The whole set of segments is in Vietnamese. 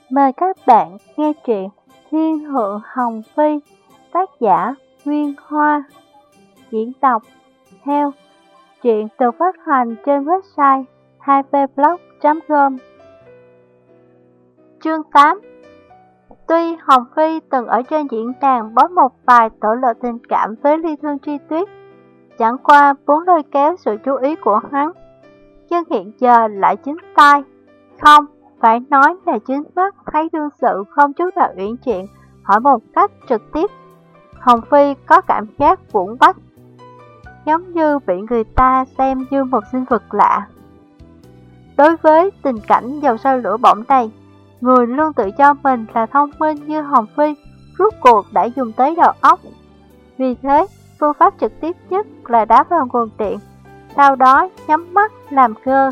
Mời các bạn nghe truyện Thiên Hượng Hồng Phi, tác giả Nguyên Hoa, diễn đọc Heo. Truyện được phát hành trên website 2pblog.com. Chương 8. Tuy Hồng Phi từng ở trên diễn đàn bóp một vài tổ lộ tình cảm với Ly Thương Tri Tuyết, chẳng qua muốn lôi kéo sự chú ý của hắn, nhưng hiện giờ lại chính tai, không, phải nói là chính mắt thấy đương sự không chút nào uyển chuyển, hỏi một cách trực tiếp. Hồng Phi có cảm giác uổng bách, giống như bị người ta xem như một sinh vật lạ. Đối với tình cảnh dầu sôi lửa bỏng này, người luôn tự cho mình là thông minh như Hồng Phi rốt cuộc đã dùng tới đầu óc. Vì thế, phương pháp trực tiếp nhất là đá vào nguồn điện, sau đó nhắm mắt làm ngơ.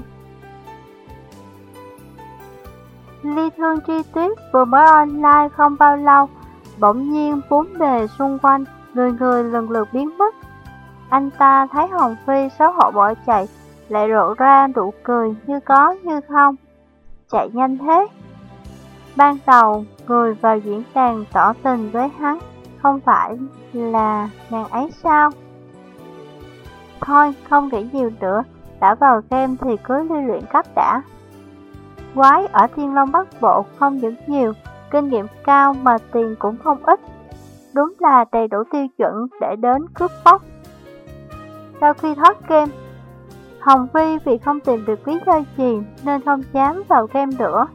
Ly Thương Tri Tuyết vừa mới online không bao lâu, bỗng nhiên bốn bề xung quanh, người lần lượt biến mất. Anh ta thấy Hồng Phi xấu hổ bỏ chạy, lại lộ ra nụ cười như có như không. Chạy nhanh thế. Ban đầu, người vào diễn đàn tỏ tình với hắn, không phải là nàng ấy sao? Thôi, không nghĩ nhiều nữa, đã vào game thì cứ lưu luyện cấp đã. Quái ở Thiên Long Bắc Bộ không những nhiều, kinh nghiệm cao mà tiền cũng không ít. Đúng là đầy đủ tiêu chuẩn để đến cướp bóc. Sau khi thoát game, Hồng Phi vì không tìm được lý do gì nên không dám vào game nữa.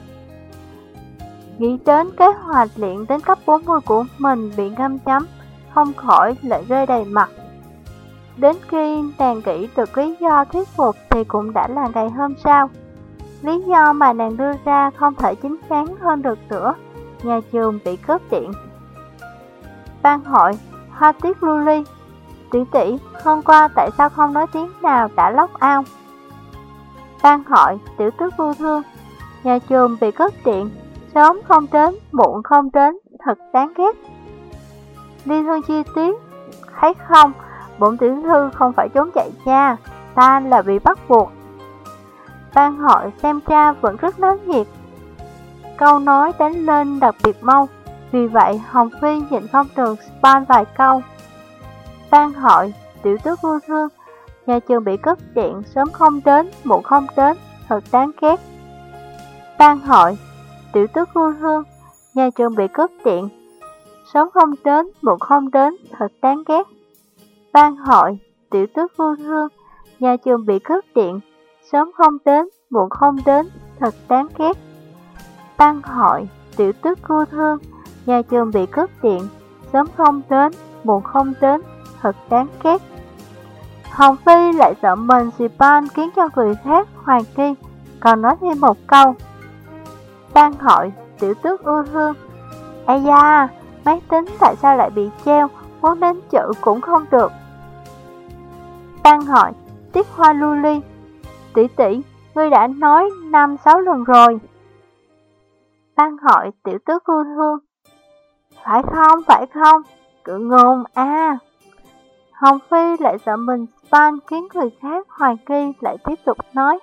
Nghĩ đến kế hoạch luyện đến cấp 40 của mình bị ngâm chấm, không khỏi lại rơi đầy mặt. Đến khi nàng nghĩ được lý do thuyết phục thì cũng đã là ngày hôm sau. Lý do mà nàng đưa ra không thể chính xác hơn được nữa, nhà trường bị cướp điện. Ban hội, Hoa Tiết Lưu Ly, tỷ tỷ, hôm qua tại sao không nói tiếng nào đã lóc ao? Ban hội, Tiểu Tước Lưu Thương, nhà trường bị cướp điện, sớm không đến, muộn không đến, thật đáng ghét. Ly Thương Tri Tuyết, thấy không, bổn tiểu thư không phải trốn chạy nha, ta là bị bắt buộc. Ban hội xem ra vẫn rất náo nhiệt. Câu nói đánh lên đặc biệt mau, vì vậy Hồng Phi nhịn không được spam vài câu. Ban hội, Tiểu Tước Lưu Thương, nhà trường bị cướp điện, sớm không đến, muộn không đến, thật đáng ghét. Ban hội, Tiểu Tước Lưu Thương, nhà trường bị cướp điện, sớm không đến, muộn không đến, thật đáng ghét. Ban hội, Tiểu Tước Lưu Thương, nhà trường bị cướp điện, sớm không đến, muộn không đến, thật đáng ghét. Ban hội, Tiểu Tước Lưu Thương, nhà trường bị cướp điện, sớm không đến, muộn không đến, thật đáng ghét. Hồng Phi lại sợ mình spam khiến cho người khác hoài nghi, còn nói thêm một câu. Ban hội, Tiểu Tước Lưu Thương, ây da, máy tính tại sao lại bị treo, muốn đến chữ cũng không được. Ban hội, Tiết Hoa Lưu Ly, tỷ tỷ, ngươi đã nói 5-6 lần rồi. Ban hội, Tiểu Tước Lưu Thương, phải không, cự ngôn à. Hồng Phi lại sợ mình spam khiến người khác hoài nghi, lại tiếp tục nói.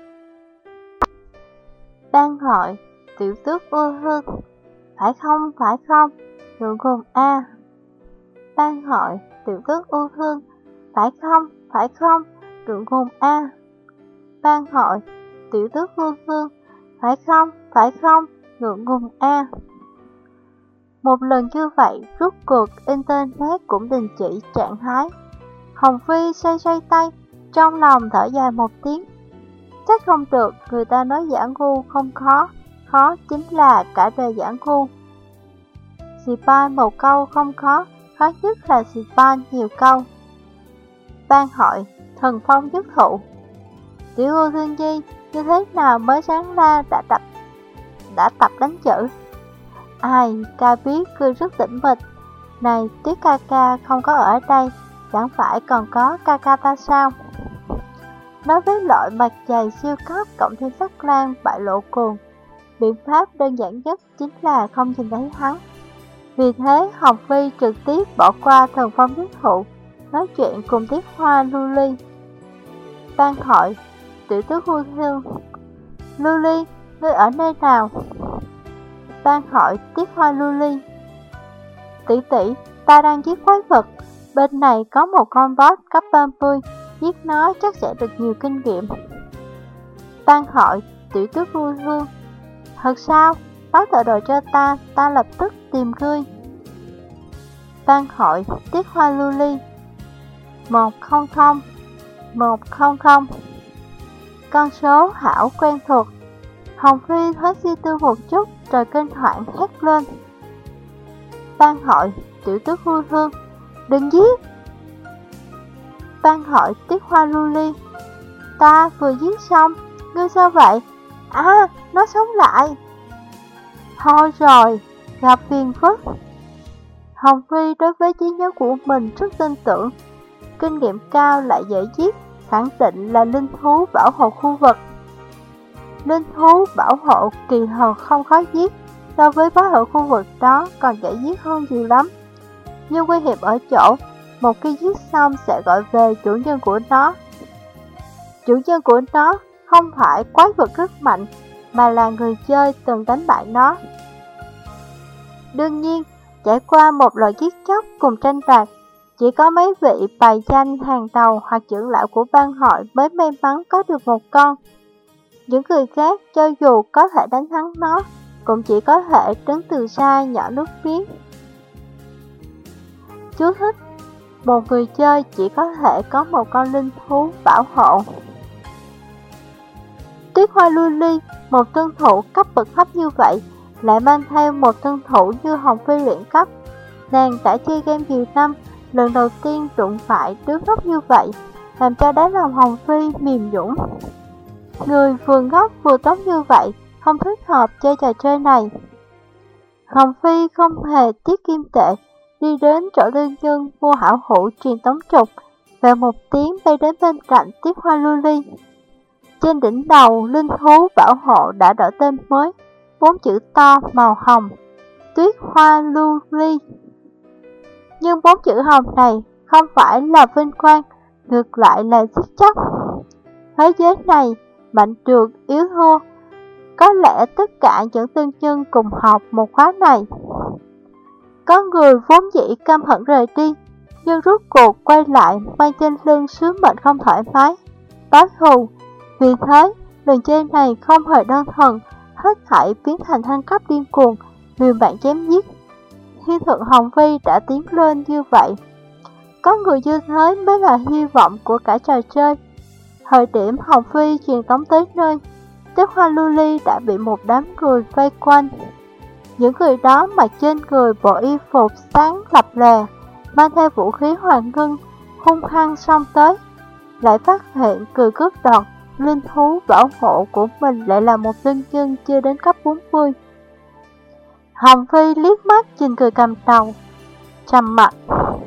Ban hội, Tiểu Tước Lưu Thương, phải không, cự ngôn a. Ban hội, Tiểu Tước Lưu Thương, phải không, cự ngôn a. Ban hội, Tiểu Tước Lưu Thương, phải không, ngượng ngùng a. Một lần như vậy, rốt cuộc Internet cũng đình chỉ trạng thái. Hồng Phi xoay tay, trong lòng thở dài một tiếng. Chắc không được, người ta nói giả ngu không khó, khó chính là cả đời giả ngu. Spam một câu không khó, khó nhất là spam nhiều câu. Ban hội, Thần Phong Nhất Thụ, Tiểu Lưu Thương Nhi, như thế nào mới sáng ra đã tập đánh chữ? Ai, ca biết cư rất tĩnh mịch. Này, Tuyết ca ca không có ở đây, chẳng phải còn có ca ca ta sao? Đối với loại mặt dày siêu cấp cộng thêm sắc lang bại lộ cuồng, biện pháp đơn giản nhất chính là không nhìn thấy hắn. Vì thế, Hồng Phi trực tiếp bỏ qua Thần Phong Nhất Thụ, nói chuyện cùng Tiết Hoa Lưu Ly. Ban hội, Tiểu Tước Lưu Thương, Lưu Ly, ngươi ở nơi nào? ban hỏi Tiết Hoa Lưu Ly. Tỷ tỷ, ta đang giết quái vật, bên này có một con boss cấp 30, giết nó chắc sẽ được nhiều kinh nghiệm. Ban hỏi Tiểu Tước Vui Hương. Thật sao? Báo tọa độ cho ta lập tức tìm ngươi. Ban hỏi Tiết Hoa Lưu Ly. 100, 100. Con số hảo quen thuộc. Hồng Phi thoáng suy tư một chút rồi kinh hoảng hét lên. Ban hỏi Tiểu Tước Vui Hương. Đừng giết. Ban hỏi Tiết Hoa Lưu Ly. Ta vừa giết xong, ngươi sao vậy? À, nó sống lại. Thôi rồi, gặp phiền phức. Hồng Phi đối với trí nhớ của mình rất tin tưởng, kinh nghiệm cao lại dễ giết, khẳng định là linh thú bảo hộ khu vực. Linh thú bảo hộ kỳ thật không khó giết, so với bảo hộ khu vực đó còn dễ giết hơn nhiều lắm. Nhưng nguy hiểm ở chỗ, một khi giết xong sẽ gọi về chủ nhân của nó. Chủ nhân của nó không phải quái vật rất mạnh, mà là người chơi từng đánh bại nó. Đương nhiên, trải qua một loại giết chóc cùng tranh đoạt, chỉ có mấy vị bài danh hàng đầu hoặc trưởng lão của ban hội mới may mắn có được một con. Những người khác cho dù có thể đánh thắng nó, cũng chỉ có thể đứng từ xa nhỏ nước miếng. Chú thích: một người chơi chỉ có thể có một con linh thú bảo hộ. Tuyết Hoa Lưu Ly, một tân thủ cấp bậc thấp như vậy, lại mang theo một tân thủ như Hồng Phi luyện cấp. Nàng đã chơi game nhiều năm, lần đầu tiên đụng phải đứa ngốc như vậy, làm cho đáy lòng Hồng Phi mềm nhũn. Người vừa ngốc vừa tốt như vậy, không thích hợp chơi trò chơi này. Hồng Phi không hề tiếc kim tệ, đi đến chỗ tư nhân mua hảo hữu truyền tống trục, và một tiếng bay đến bên cạnh Tuyết Hoa Lưu Ly. Trên đỉnh đầu, linh thú bảo hộ đã đổi tên mới, 4 chữ to màu hồng, Tuyết Hoa Lưu Ly. Nhưng 4 chữ hồng này không phải là vinh quang, ngược lại là giết chóc. Thế giới này, mạnh được yếu thua, có lẽ tất cả những tư nhân cùng học một khóa này. Có người vốn dĩ căm hận rời đi, nhưng rốt cuộc quay lại mang trên lưng sứ mệnh không thoải mái, báo thù. Vì thế, lần chơi này không hề đơn thuần, hết thảy biến thành thăng cấp điên cuồng, liều mạng chém giết. Thiên thượng Hồng Phi đã tiến lên như vậy. Có người như thế mới là hy vọng của cả trò chơi. Thời điểm Hồng Phi truyền tống tới nơi, Tuyết Hoa Lưu Ly đã bị một đám người vây quanh. Những người đó mặc trên người bộ y phục sáng lập lè, mang theo vũ khí hoàng ngân, hung hăng xông tới. Lại phát hiện cười cướp đoạt linh thú bảo hộ của mình lại là một linh nhân chưa đến cấp 40. Hồng Phi liếc mắt nhìn người cầm đầu, trầm mặt.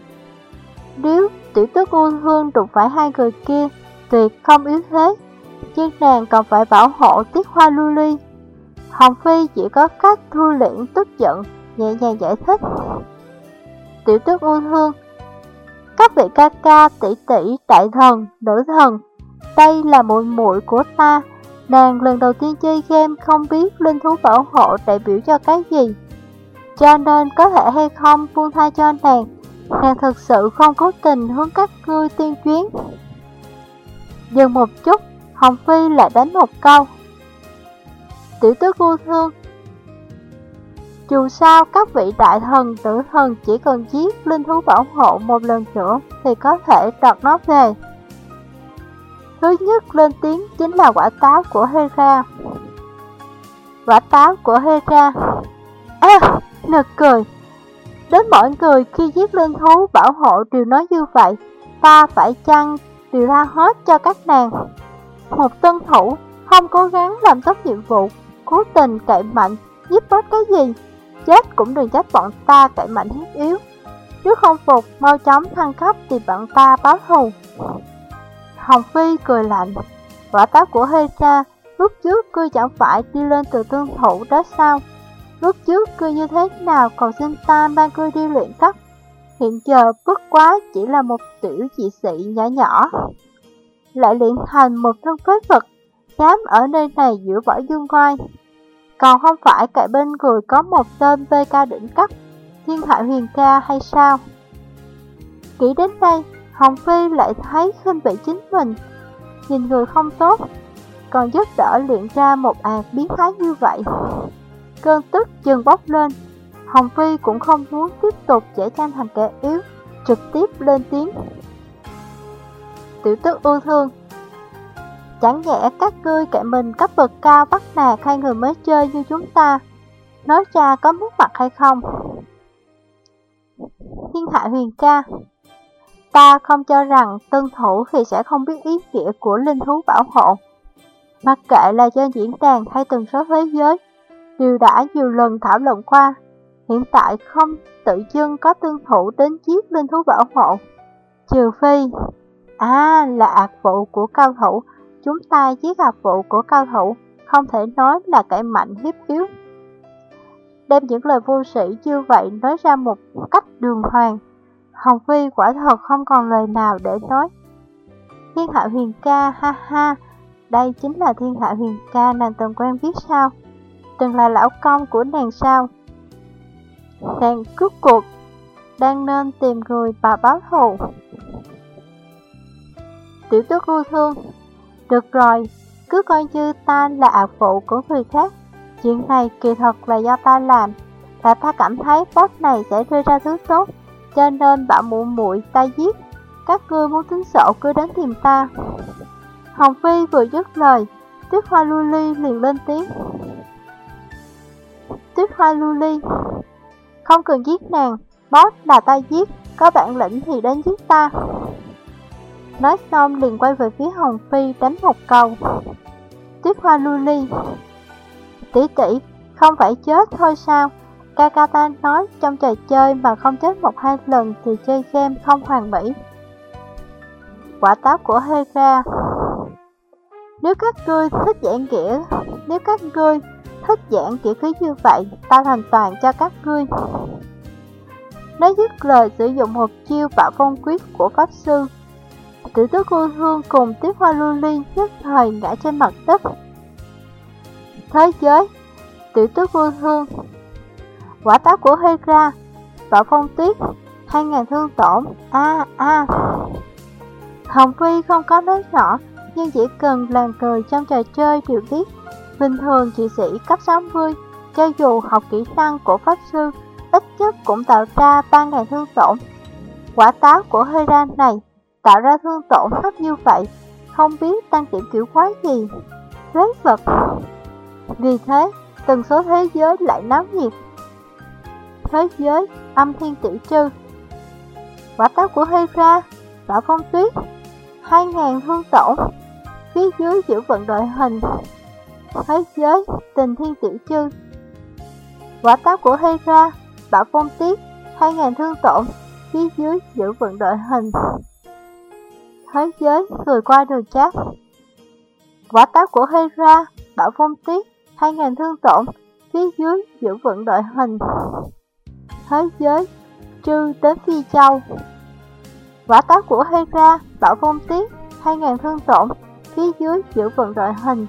Nếu Tiểu Tước Vui Hương đụng phải hai người kia, tuyệt không yếu thế, nhưng nàng còn phải bảo hộ Tuyết Hoa Lưu Ly. Hồng Phi chỉ có cách thu liễm tức giận, nhẹ nhàng giải thích. Tiểu Tước Vui Hương, các vị ca ca, tỷ tỷ, đại thần, nữ thần, đây là muội muội của ta. Nàng lần đầu tiên chơi game không biết linh thú bảo hộ đại biểu cho cái gì, cho nên có thể hay không buông tha cho nàng. Nàng thực sự không cố tình hướng các ngươi tuyên chuyến. Dừng một chút, Hồng Phi lại đánh một câu. Tiểu Tước Vui Hương, dù sao các vị đại thần, tử thần chỉ cần giết linh thú bảo hộ một lần nữa thì có thể đoạt nó về. Thứ nhất lên tiếng chính là quả táo của Hera. Quả táo của Hera. Nực cười. Đến mọi người khi giết linh thú bảo hộ đều nói như vậy, ta phải chăng điều tha hết cho các nàng. Một tân thủ không cố gắng làm tốt nhiệm vụ, cố tình cậy mạnh, giết boss cái gì, chết cũng đừng trách bọn ta cậy mạnh hiếp yếu. Nếu không phục, mau chóng thăng cấp tìm bọn ta báo thù. Hồng Phi cười lạnh. Quả táo của Hera, lúc trước ngươi chẳng phải đi lên từ tân thủ đó sao? Lúc trước ngươi như thế nào còn xin ta mang ngươi đi luyện cấp? Hiện giờ bất quá chỉ là một tiểu dị sĩ nhỏ nhỏ, lại luyện thành một thân phế vật, dám ở nơi này giữa võ dương ngoai. Còn không phải cạnh bên người có một tên PK đỉnh cấp, Thiên Hạ Huyền Ca hay sao? Nghĩ đến đây, Hồng Phi lại thấy khinh bỉ chính mình. Nhìn người không tốt, còn giúp đỡ luyện ra một ạt biến thái như vậy. Cơn tức dần bốc lên, Hồng Phi cũng không muốn tiếp tục giả trang thành kẻ yếu, trực tiếp lên tiếng. Tiểu tước ưu thương, chẳng nhẽ các ngươi cạnh mình cấp bậc cao bắt nạt hai người mới chơi như chúng ta, nói ra có mất mặt hay không? Thiên Hạ Huyền Ca, ta không cho rằng tân thủ thì sẽ không biết ý nghĩa của linh thú bảo hộ. Mặc kệ là trên diễn đàn hay tần số thế giới, đều đã nhiều lần thảo luận qua. Hiện tại không tự dưng có tân thủ đến giết linh thú bảo hộ. Trừ phi, là ạc vụ của cao thủ. Chúng ta giết ạc vụ của cao thủ, không thể nói là kẻ mạnh hiếp yếu. Đem những lời vô sĩ như vậy nói ra một cách đường hoàng, Hồng Phi quả thật không còn lời nào để nói. Thiên Hạ Huyền Ca, ha ha, đây chính là Thiên Hạ Huyền Ca nàng từng quen biết sao? Từng là lão công của nàng sao? Nàng cướp cuộc, đang nên tìm người và báo thù. Tiểu tước ưu thương, được rồi, cứ coi như ta là ạc vụ của người khác. Chuyện này kỳ thật là do ta làm, là ta cảm thấy boss này sẽ rơi ra thứ tốt, cho nên bảo muội ta giết. Các ngươi muốn tính sổ cứ đến tìm ta. Hồng Phi vừa dứt lời, Tuyết Hoa Lưu Ly liền lên tiếng. Tuyết Hoa Lưu Ly, không cần giết nàng, boss là ta giết, có bản lĩnh thì đến giết ta. Nói xong liền quay về phía Hồng Phi đánh một câu. Tuyết Hoa Lưu Ly, tỷ tỷ, không phải chết thôi sao? Ca ta nói trong trò chơi mà không chết 1-2 lần thì chơi game không hoàn mỹ. Quả táo của Hera, nếu các ngươi thích giảng nghĩa khí như vậy, ta thành toàn cho các ngươi. Nói dứt lời sử dụng một chiêu bạo phong quyết của pháp sư. Tiểu tước ưu thương cùng Tuyết Hoa Lưu Ly nhất thời ngã trên mặt đất. Thế giới, tiểu tước ưu thương, quả táo của Hera, bạo phong tuyết, 2000 thương tổn, Hồng Phi không có nói rõ, nhưng chỉ cần làm cười trong trò chơi đều biết. Bình thường chị sĩ cấp 60, cho dù học kỹ năng của pháp sư, ít nhất cũng tạo ra 3000 thương tổn. Quả táo của Hera này tạo ra thương tổn thấp như vậy, không biết tăng điểm kiểu quái gì. Phế vật. Vì thế, tần số thế giới lại náo nhiệt. Thế giới, âm thiên tiểu trư. Quả táo của Hera, bạo phong tuyết, 2000 thương tổn. Phía dưới giữ vận đội hình. Thế giới, tình thiên tiểu trư. Quả táo của Hera, bạo phong tuyết, 2000 thương tổn. Phía dưới giữ vận đội hình. Thế giới, người qua đường chat. Quả táo của Hera, bạo phong tuyết, 2000 thương tổn. Phía dưới giữ vận đội hình. Thế giới, trư đến Phi Châu. Quả táo của Hera, bạo phong tuyết, 2000 thương tổn. Phía dưới giữ vận đội hình.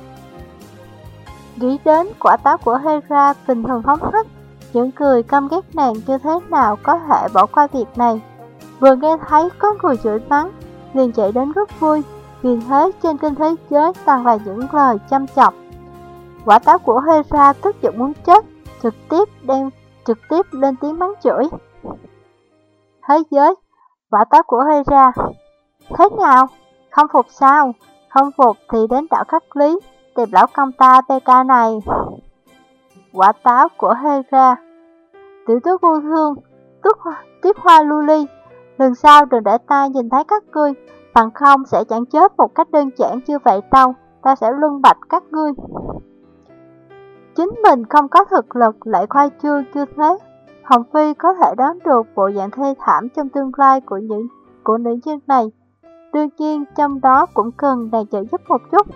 Nghĩ đến quả táo của Hera bình thường phóng thích, những người căm ghét nàng như thế nào có thể bỏ qua việc này. Vừa nghe thấy có người chửi mắng, liền chạy đến rất vui. Vì thế trên kênh thế giới toàn là những lời chăm chọc. Quả táo của Hera tức giận muốn chết, trực tiếp lên tiếng mắng chửi. Thế giới, quả táo của Hera, thế nào? Không phục sao? Không phục thì đến đảo Khắc Lý, tìm lão công ta PK này. Quả táo của Hera, tiểu tước ưu thương, Tuyết Hoa Lưu Ly, lần sau đừng để ta nhìn thấy các ngươi, bằng không sẽ chẳng chết một cách đơn giản như vậy đâu, ta sẽ luân bạch các ngươi. Chính mình không có thực lực lại khoai trương như thế, Hồng Phi có thể đoán được bộ dạng thê thảm trong tương lai của nữ nhân này. Đương nhiên trong đó cũng cần nàng trợ giúp một chút.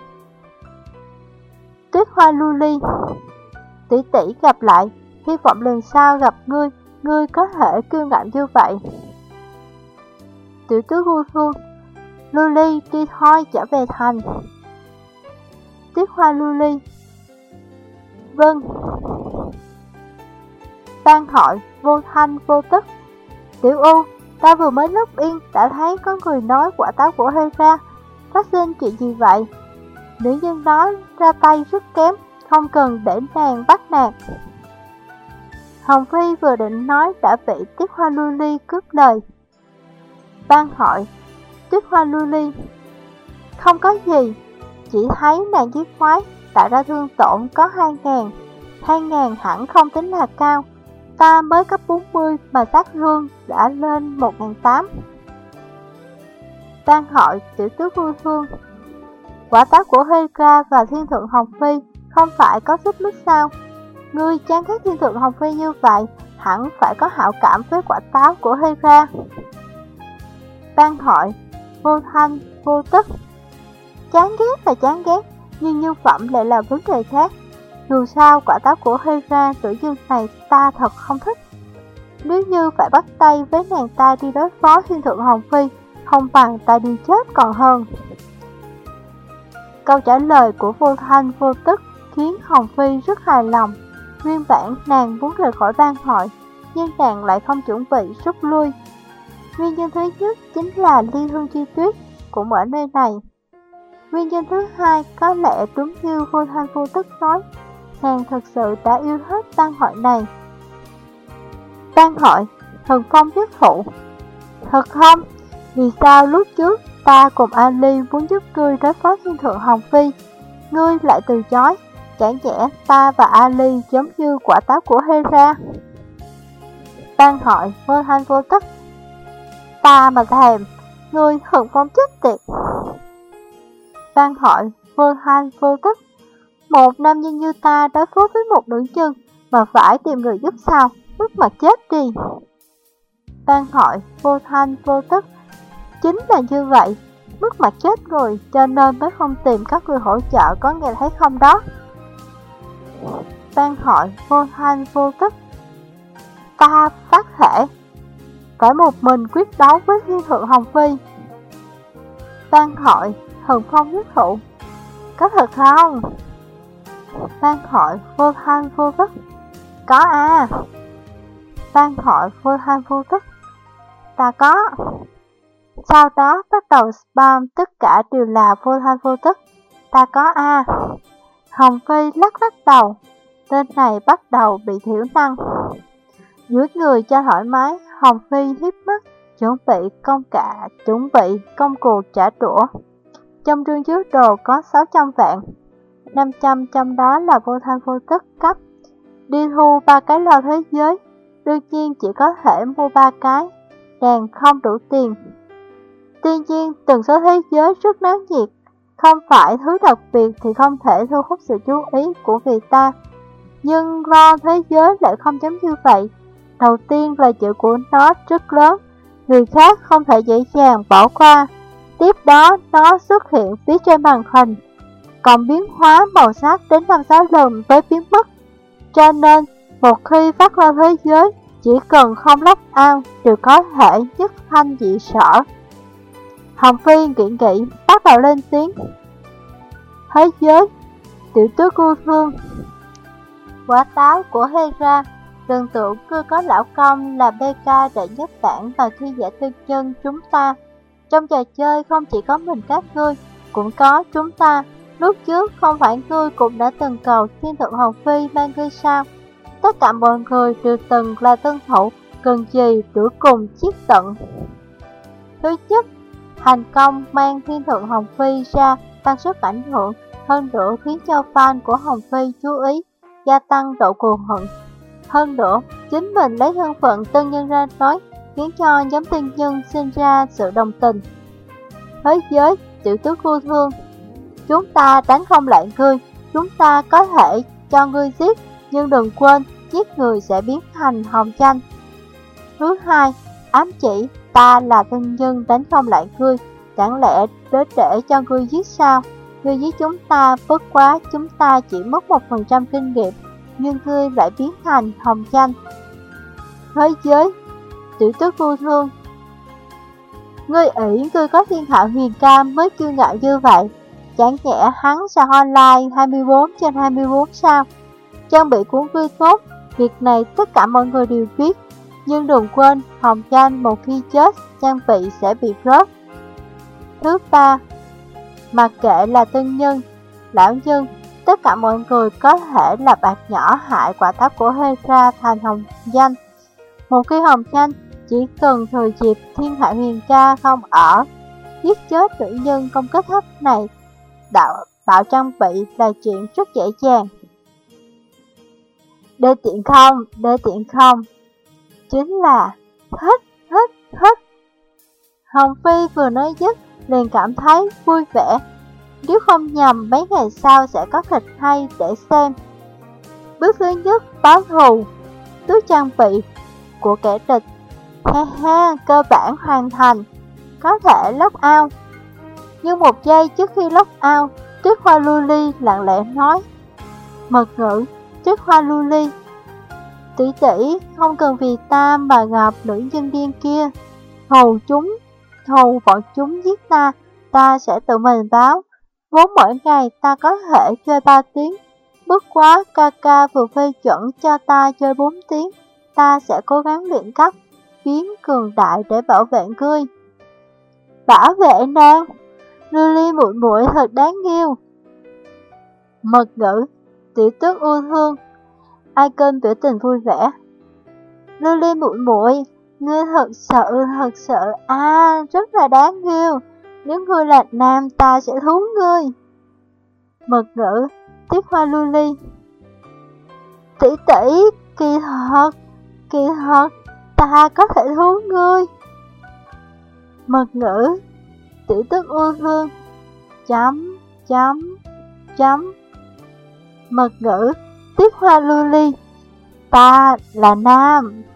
Tuyết Hoa Lưu Ly, tỷ tỷ gặp lại, hy vọng lần sau gặp ngươi có thể kiêu ngạo như vậy. Tiểu tước ưu thương, Lưu Ly đi thôi trở về thành. Tuyết Hoa Lưu Ly, Vâng. Ban hội vô thanh vô tức. Tiểu U, ta vừa mới log in đã thấy có người nói quả táo của Hera. Phát sinh chuyện gì vậy? Nữ nhân đó ra tay rất kém, không cần để nàng bắt nạt. Hồng Phi vừa định nói đã bị Tuyết Hoa Lưu Ly cướp lời. Ban hội Tuyết Hoa Lưu Ly: không có gì, chỉ thấy nàng giết quái, tạo ra thương tổn có 2.000. 2.000 hẳn không tính là cao. Ta mới cấp 40 mà sát thương đã lên 1.800. Ban hội Tiểu Tước Vui Phương: quả táo của Hera và Thiên Thượng Hồng Phi không phải có xích mích sao? Ngươi chán ghét Thiên Thượng Hồng Phi như vậy, hẳn phải có hảo cảm với quả táo của Hera. Ban hội Vô thanh vô tức: chán ghét là chán ghét, nhưng nhân phẩm lại là vấn đề khác. Dù sao quả táo của Hera tự dưng này ta thật không thích. Nếu như phải bắt tay với nàng ta đi đối phó Thiên Thượng Hồng Phi, không bằng ta đi chết còn hơn. Câu trả lời của Vô thanh vô tức khiến Hồng Phi rất hài lòng. Nguyên bản nàng muốn rời khỏi ban hội, nhưng nàng lại không chuẩn bị rút lui. Nguyên nhân thứ nhất chính là Ly Hương Chi Tuyết cũng ở nơi này. Nguyên nhân thứ hai có lẽ đúng như Vô thanh vô tức nói, nàng thật sự đã yêu hết ban hội này. Ban hội Thần Phong Nhất Phụ: thật không? Vì sao lúc trước ta cùng Ali muốn giúp ngươi đối phó Thiên Thượng Hồng Phi, ngươi lại từ chối? Chẳng nhẽ ta và Ali giống như quả táo của Hera? Ban hội Vô thanh vô tức: ta mà thèm, ngươi Thần Phong chết tiệt. Ban hội Vô thanh vô tức: một nam nhân như ta đối phó với một nữ nhân mà phải tìm người giúp sao? Mất mặt chết đi. Ban hội Vô thanh vô tức: chính là như vậy, mất mặt chết người, cho nên mới không tìm các người hỗ trợ, có nghe thấy không đó? Ban hội Vô thanh vô tức: ta phát thể phải một mình quyết đấu với Thiên Thượng Hồng Phi. Ban hội Thần Phong Nhất Thụ: có thật không? Ban hội Vô thanh vô tức: có à. Ban hội Vô thanh vô tức: ta có. Sau đó bắt đầu spam tất cả đều là Vô thanh vô tức: ta có a. Hồng Phi lắc lắc đầu, tên này bắt đầu bị thiểu năng. Dưới người cho thoải mái, Hồng Phi hiếp mắt, chuẩn bị công cuộc trả đũa. Trong rương chứa đồ có 600 vạn, 500 trong đó là Vô thanh vô tức cấp. Đi thu 3 cái lò thế giới, đương nhiên chỉ có thể mua 3 cái, đàn không đủ tiền. Tuy nhiên tần số thế giới rất náo nhiệt, không phải thứ đặc biệt thì không thể thu hút sự chú ý của người ta. Nhưng lo thế giới lại không giống như vậy. Đầu tiên là chữ của nó rất lớn, người khác không thể dễ dàng bỏ qua. Tiếp đó nó xuất hiện phía trên màn hình, còn biến hóa màu sắc đến 5-6 lần mới biến mất. Cho nên một khi phát lo thế giới, chỉ cần không log out đều có thể nhất thanh dị sở. Hồng Phi nghĩ bắt đầu lên tiếng: thế giới Tiểu Tước Vui Phương: quả táo của Hera, đừng tưởng ngươi có lão công là BK đệ nhất bản mà khi giả tư chân chúng ta. Trong trò chơi không chỉ có mình các ngươi, cũng có chúng ta. Lúc trước không phải ngươi cũng đã từng cầu Thiên Thượng Hồng Phi mang ngươi sao? Tất cả mọi người đều từng là tân thủ, cần gì đuổi cùng chiếc tận. Thứ nhất, thành công mang Thiên Thượng Hồng Phi ra tăng sức ảnh hưởng, hơn nữa khiến cho fan của Hồng Phi chú ý, gia tăng độ cuồng hận. Hơn nữa, chính mình lấy thân phận tân nhân ra nói, khiến cho nhóm tân nhân sinh ra sự đồng tình. Thế giới Tiểu Tước Vui Phương: chúng ta đánh không lại ngươi, chúng ta có thể cho ngươi giết, nhưng đừng quên, giết người sẽ biến thành hồng tranh. Thứ hai, ám chỉ: ta là tân nhân đánh không lại ngươi, chẳng lẽ để cho ngươi giết sao? Ngươi giết chúng ta, bất quá chúng ta chỉ mất 1% kinh nghiệm, nhưng ngươi lại biến thành hồng tranh. Thế giới Tiểu Tước Vui Phương: ngươi ỷ ngươi có thiên hạ huyền cam mới kiêu ngạo như vậy, chẳng nhẽ hắn sẽ online 24/24 sao? trang bị cuốn vui tốt, việc này tất cả mọi người đều biết. Nhưng đừng quên, Hồng Tranh một khi chết, trang bị sẽ bị rớt. Thứ ba, mặc kệ là tân nhân, lão nhân, tất cả mọi người có thể là bạc nhỏ hại quả táo của Hera thành Hồng Danh. Một khi Hồng Tranh chỉ cần thừa dịp Thiên Hạ Huyền Ca không ở, giết chết nữ nhân công kích thấp này, bạo trang bị là chuyện rất dễ dàng. Đê tiện không, chính là thích. Hồng Phi vừa nói dứt, liền cảm thấy vui vẻ. Nếu không nhầm, mấy ngày sau sẽ có kịch hay để xem. Bước thứ nhất, báo thù, tước trang bị của kẻ địch. Ha, cơ bản hoàn thành, có thể lock out. Nhưng một giây trước khi lock out, Tuyết Hoa Luli lặng lẽ nói: Mật ngữ, Tuyết Hoa Luli, tỷ tỷ không cần vì ta mà gặp nữ nhân điên kia. Thù bọn chúng giết ta sẽ tự mình báo. Vốn mỗi ngày ta có thể chơi 3 tiếng, bất quá ca vừa phê chuẩn cho ta chơi 4 tiếng. Ta sẽ cố gắng luyện cấp, biến cường đại để bảo vệ ngươi. Bảo vệ nàng, Lily muội muội thật đáng yêu. Mật ngữ, tiểu tước yêu thương. Icon biểu tình vui vẻ. Lily muội muội, ngươi thật sự rất là đáng yêu. Nếu ngươi là nam, ta sẽ thú ngươi. Mật ngữ, Tuyết Hoa Luli, tỷ tỷ, kỳ thật, ta có thể thú ngươi. Mật ngữ, tiểu tước yêu thương, Mật ngữ, Tuyết Hoa Luli, ta là nam.